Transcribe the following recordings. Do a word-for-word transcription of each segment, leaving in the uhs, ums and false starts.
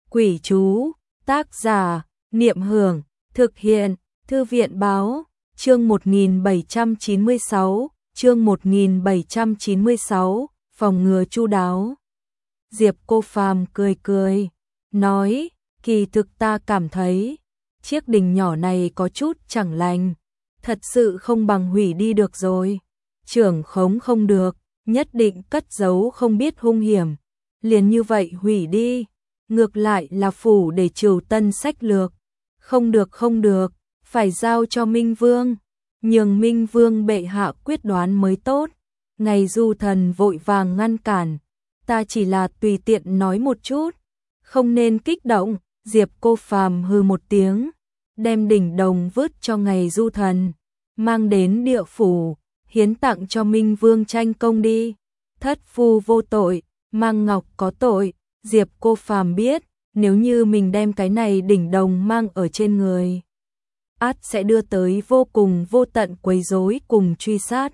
Quỷ chú, tác giả, Niệm Hưởng, thực hiện, Thư viện báo, chương một nghìn bảy trăm chín mươi sáu, chương một nghìn bảy trăm chín mươi sáu, phòng ngừa chu đáo. Diệp Cô Phàm cười cười, nói, kỳ thực ta cảm thấy, chiếc đình nhỏ này có chút chẳng lành, thật sự không bằng hủy đi được rồi. Trưởng khống không được, nhất định cất giấu không biết hung hiểm, liền như vậy hủy đi, ngược lại là phủ để trừ tân sách lược. Không được không được, phải giao cho Minh Vương, nhường Minh Vương bệ hạ quyết đoán mới tốt. Ngày Du Thần vội vàng ngăn cản, ta chỉ là tùy tiện nói một chút, không nên kích động. Diệp Cô Phàm hừ một tiếng, đem đỉnh đồng vứt cho Ngày Du Thần, mang đến địa phủ, hiến tặng cho Minh Vương tranh công đi. Thất phu vô tội, mang ngọc có tội. Diệp Cô Phàm biết, nếu như mình đem cái này đỉnh đồng mang ở trên người, ắt sẽ đưa tới vô cùng vô tận quấy rối cùng truy sát.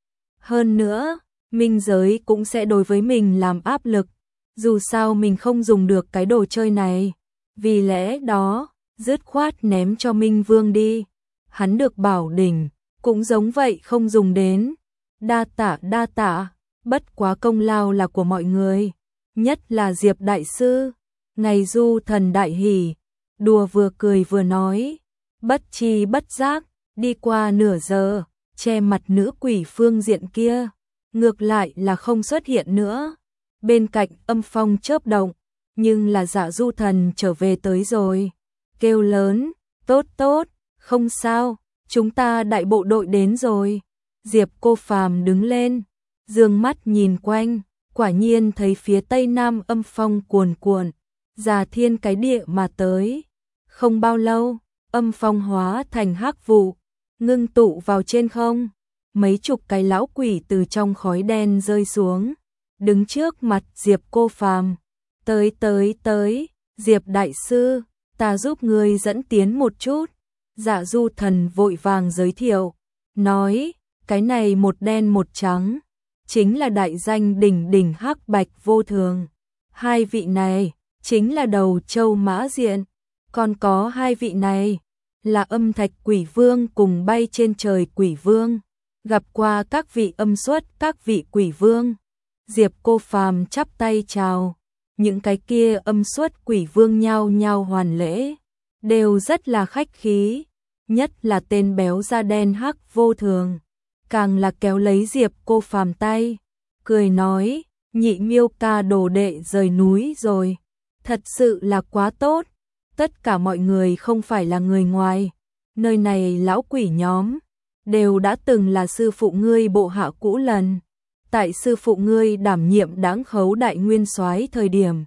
Hơn nữa, minh giới cũng sẽ đối với mình làm áp lực, dù sao mình không dùng được cái đồ chơi này. Vì lẽ đó, dứt khoát ném cho Minh Vương đi. Hắn được bảo đỉnh, cũng giống vậy không dùng đến. Đa tạ đa tạ, bất quá công lao là của mọi người, nhất là Diệp đại sư. Ngày Du Thần đại hỉ, đùa vừa cười vừa nói, bất chi bất giác, đi qua nửa giờ, che mặt nữ quỷ phương diện kia, ngược lại là không xuất hiện nữa. Bên cạnh âm phong chớp động, nhưng là Dạ Du Thần trở về tới rồi, kêu lớn, tốt tốt, không sao, chúng ta đại bộ đội đến rồi. Diệp Cô Phàm đứng lên, dương mắt nhìn quanh, quả nhiên thấy phía tây nam âm phong cuồn cuộn, già thiên cái địa mà tới. Không bao lâu, âm phong hóa thành hắc vụ, ngưng tụ vào trên không. Mấy chục cái lão quỷ từ trong khói đen rơi xuống, đứng trước mặt Diệp Cô Phàm. Tới tới tới, Diệp đại sư, ta giúp ngươi dẫn tiến một chút. Dạ Du Thần vội vàng giới thiệu, nói, cái này một đen một trắng, chính là đại danh đỉnh đỉnh hắc bạch vô thường. Hai vị này chính là đầu châu mã diện, còn có hai vị này là âm thạch quỷ vương cùng bay trên trời quỷ vương. Gặp qua các vị âm xuất các vị quỷ vương. Diệp Cô Phàm chắp tay chào, những cái kia âm xuất quỷ vương nhao nhao hoàn lễ, đều rất là khách khí, nhất là tên béo da đen hắc vô thường, càng là kéo lấy Diệp Cô Phàm tay, cười nói, nhị miêu ca đồ đệ rời núi rồi, thật sự là quá tốt. Tất cả mọi người không phải là người ngoài, nơi này lão quỷ nhóm đều đã từng là sư phụ ngươi bộ hạ cũ lần. Tại sư phụ ngươi đảm nhiệm Đáng Khấu đại nguyên soái thời điểm,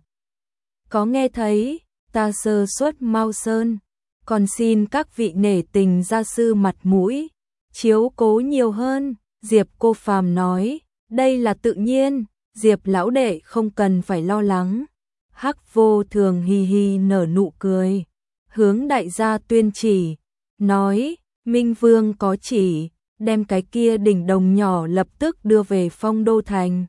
có nghe thấy ta sơ suất Mao Sơn, còn xin các vị nể tình gia sư mặt mũi, chiếu cố nhiều hơn. Diệp Cô Phàm nói, đây là tự nhiên, Diệp lão đệ không cần phải lo lắng. Hắc vô thường hi hi nở nụ cười, hướng đại gia tuyên chỉ, nói, Minh Vương có chỉ, đem cái kia đỉnh đồng nhỏ lập tức đưa về Phong Đô Thành.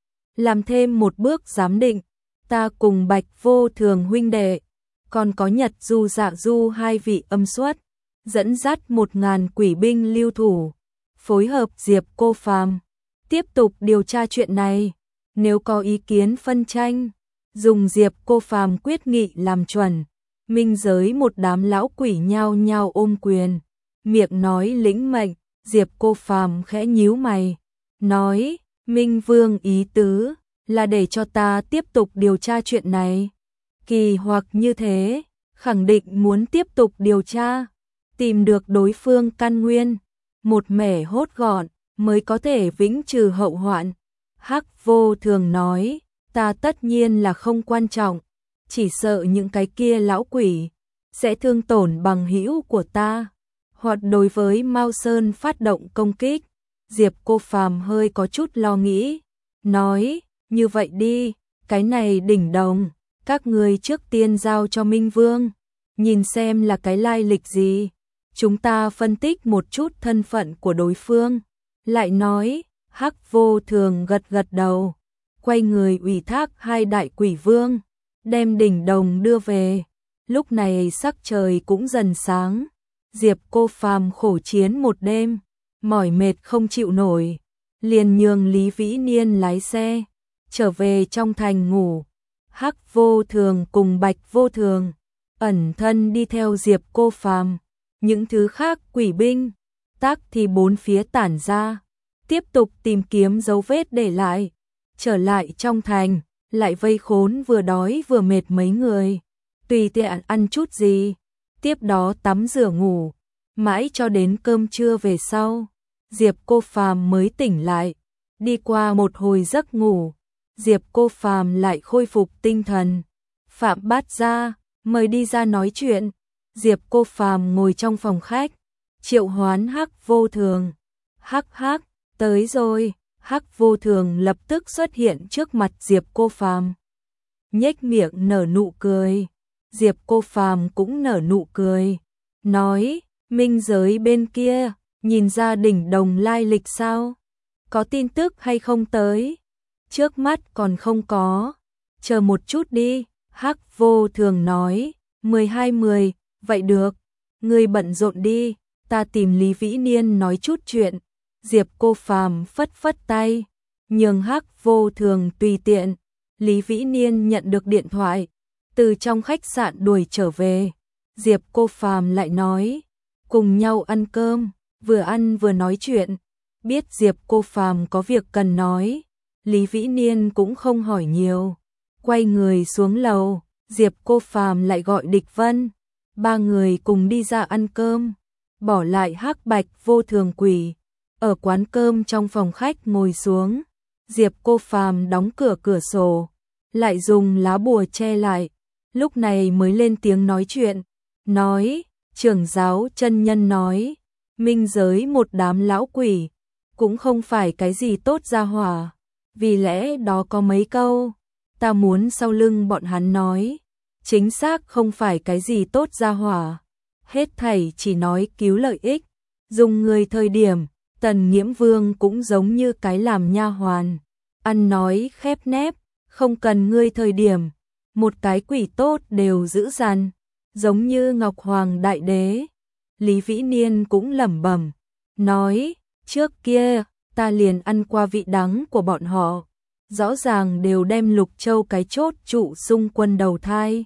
Làm thêm một bước giám định, ta cùng Bạch vô thường huynh đệ, còn có Nhật Du Dạ Du hai vị âm xuất, dẫn dắt một ngàn quỷ binh lưu thủ, phối hợp Diệp Cô Phàm, tiếp tục điều tra chuyện này. Nếu có ý kiến phân tranh, dùng Diệp Cô Phàm quyết nghị làm chuẩn. Minh giới một đám lão quỷ nhao nhao ôm quyền, miệng nói lĩnh mệnh. Diệp Cô Phàm khẽ nhíu mày, nói, Minh Vương ý tứ là để cho ta tiếp tục điều tra chuyện này. Kỳ hoặc như thế, khẳng định muốn tiếp tục điều tra, tìm được đối phương căn nguyên, một mẻ hốt gọn mới có thể vĩnh trừ hậu hoạn. Hắc vô thường nói, ta tất nhiên là không quan trọng, chỉ sợ những cái kia lão quỷ sẽ thương tổn bằng hữu của ta, hoặc đối với Mao Sơn phát động công kích. Diệp Cô Phàm hơi có chút lo nghĩ, nói, như vậy đi, cái này đỉnh đồng, các người trước tiên giao cho Minh Vương, nhìn xem là cái lai lịch gì, chúng ta phân tích một chút thân phận của đối phương. Lại nói, Hắc vô thường gật gật đầu, quay người ủy thác hai đại quỷ vương, đem đỉnh đồng đưa về. Lúc này sắc trời cũng dần sáng, Diệp Cô Phàm khổ chiến một đêm, mỏi mệt không chịu nổi, liền nhường Lý Vĩ Niên lái xe, trở về trong thành ngủ. Hắc Vô Thường cùng Bạch Vô Thường ẩn thân đi theo Diệp Cô Phàm, những thứ khác quỷ binh, tác thì bốn phía tản ra, tiếp tục tìm kiếm dấu vết để lại, trở lại trong thành, lại vây khốn vừa đói vừa mệt mấy người, tùy tiện ăn chút gì, tiếp đó tắm rửa ngủ, mãi cho đến cơm trưa về sau, Diệp Cô Phàm mới tỉnh lại. Đi qua một hồi giấc ngủ, Diệp Cô Phàm lại khôi phục tinh thần. Phạm Bát Gia mời đi ra nói chuyện. Diệp Cô Phàm ngồi trong phòng khách, triệu hoán Hắc Vô Thường. Hắc hắc, tới rồi. Hắc Vô Thường lập tức xuất hiện trước mặt Diệp Cô Phàm, nhếch miệng nở nụ cười. Diệp Cô Phàm cũng nở nụ cười, nói: Minh giới bên kia, nhìn ra đỉnh đồng lai lịch sao? Có tin tức hay không tới? Trước mắt còn không có, chờ một chút đi. Hắc Vô Thường nói: mười hai mười, vậy được, ngươi bận rộn đi, ta tìm Lý Vĩ Niên nói chút chuyện. Diệp Cô Phàm phất phất tay, nhường Hắc Vô Thường tùy tiện. Lý Vĩ Niên nhận được điện thoại, từ trong khách sạn đuổi trở về. Diệp Cô Phàm lại nói: cùng nhau ăn cơm, vừa ăn vừa nói chuyện. Biết Diệp Cô Phàm có việc cần nói, Lý Vĩ Niên cũng không hỏi nhiều, quay người xuống lầu. Diệp Cô Phàm lại gọi Địch Vân, ba người cùng đi ra ăn cơm, bỏ lại Hắc Bạch Vô Thường quỷ ở quán cơm trong phòng khách ngồi xuống. Diệp Cô Phàm đóng cửa cửa sổ, lại dùng lá bùa che lại, lúc này mới lên tiếng nói chuyện, nói: trưởng giáo chân nhân nói, minh giới một đám lão quỷ, cũng không phải cái gì tốt gia hỏa, vì lẽ đó có mấy câu, ta muốn sau lưng bọn hắn nói, chính xác không phải cái gì tốt gia hỏa, hết thảy chỉ nói cứu lợi ích, dùng người thời điểm, Tần Nghiễm Vương cũng giống như cái làm nha hoàn, ăn nói khép nép, không cần ngươi thời điểm, một cái quỷ tốt đều giữ dằn, giống như Ngọc Hoàng Đại Đế. Lý Vĩ Niên cũng lẩm bẩm, nói: trước kia, ta liền ăn qua vị đắng của bọn họ, rõ ràng đều đem Lục Châu cái chốt trụ xung quân đầu thai.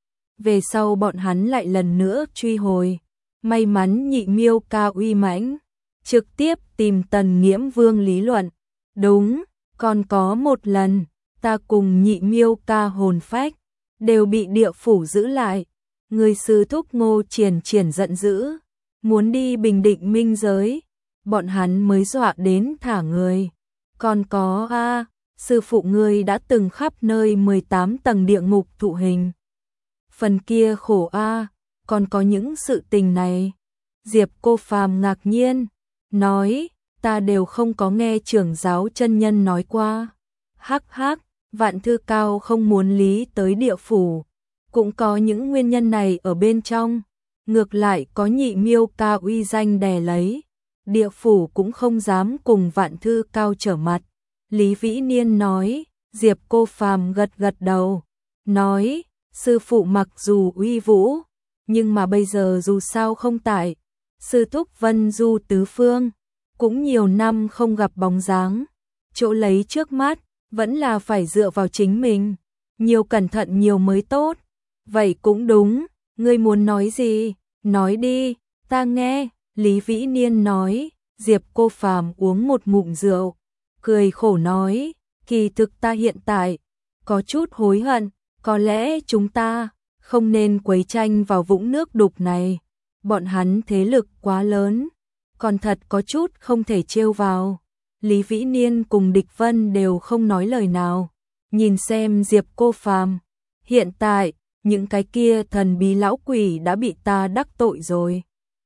Về sau bọn hắn lại lần nữa truy hồi, may mắn Nhị Miêu Ca uy mãnh, trực tiếp tìm Tần Nghiễm Vương lý luận. Đúng, còn có một lần, ta cùng Nhị Miêu Ca hồn phách, đều bị địa phủ giữ lại. Người sư thúc Ngô Triển Triển giận dữ, muốn đi bình định minh giới, bọn hắn mới dọa đến thả người. Còn có a, sư phụ ngươi đã từng khắp nơi mười tám tầng địa ngục thụ hình. Phần kia khổ a, còn có những sự tình này. Diệp Cô Phàm ngạc nhiên, nói: ta đều không có nghe trưởng giáo chân nhân nói qua. Hắc hắc, Vạn Thư Cao không muốn lý tới địa phủ, cũng có những nguyên nhân này ở bên trong. Ngược lại có Nhị Miêu Ca uy danh đè lấy, địa phủ cũng không dám cùng Vạn Thư Cao trở mặt. Lý Vĩ Niên nói. Diệp Cô Phàm gật gật đầu, nói: sư phụ mặc dù uy vũ, nhưng mà bây giờ dù sao không tại, sư thúc Vân Du tứ phương, cũng nhiều năm không gặp bóng dáng, chỗ lấy trước mắt, vẫn là phải dựa vào chính mình, nhiều cẩn thận nhiều mới tốt. Vậy cũng đúng, ngươi muốn nói gì, nói đi, ta nghe. Lý Vĩ Niên nói. Diệp Cô Phàm uống một ngụm rượu, cười khổ nói: kỳ thực ta hiện tại có chút hối hận, có lẽ chúng ta không nên quấy tranh vào vũng nước đục này, bọn hắn thế lực quá lớn, còn thật có chút không thể trêu vào. Lý Vĩ Niên cùng Địch Vân đều không nói lời nào, nhìn xem Diệp Cô Phàm. Hiện tại, những cái kia thần bí lão quỷ đã bị ta đắc tội rồi.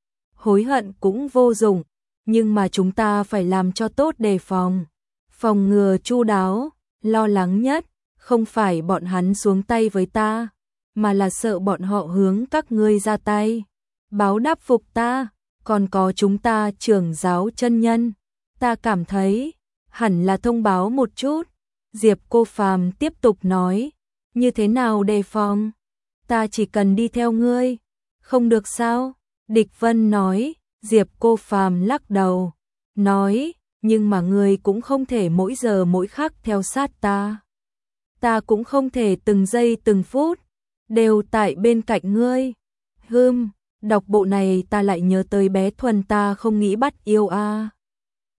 Hối hận cũng vô dụng, nhưng mà chúng ta phải làm cho tốt đề phòng. Phòng ngừa chu đáo, lo lắng nhất, không phải bọn hắn xuống tay với ta, mà là sợ bọn họ hướng các ngươi ra tay, báo đáp phục ta, còn có chúng ta trưởng giáo chân nhân. Ta cảm thấy, hẳn là thông báo một chút. Diệp Cô Phàm tiếp tục nói, Như thế nào đề phòng? Ta chỉ cần đi theo ngươi. Không được sao? Địch Vân nói. Diệp Cô Phàm lắc đầu. Nói, nhưng mà ngươi cũng không thể mỗi giờ mỗi khắc theo sát ta. Ta cũng không thể từng giây từng phút đều tại bên cạnh ngươi. Hừm, đọc bộ này ta lại nhớ tới bé Thuần ta không nghĩ bắt yêu a. À.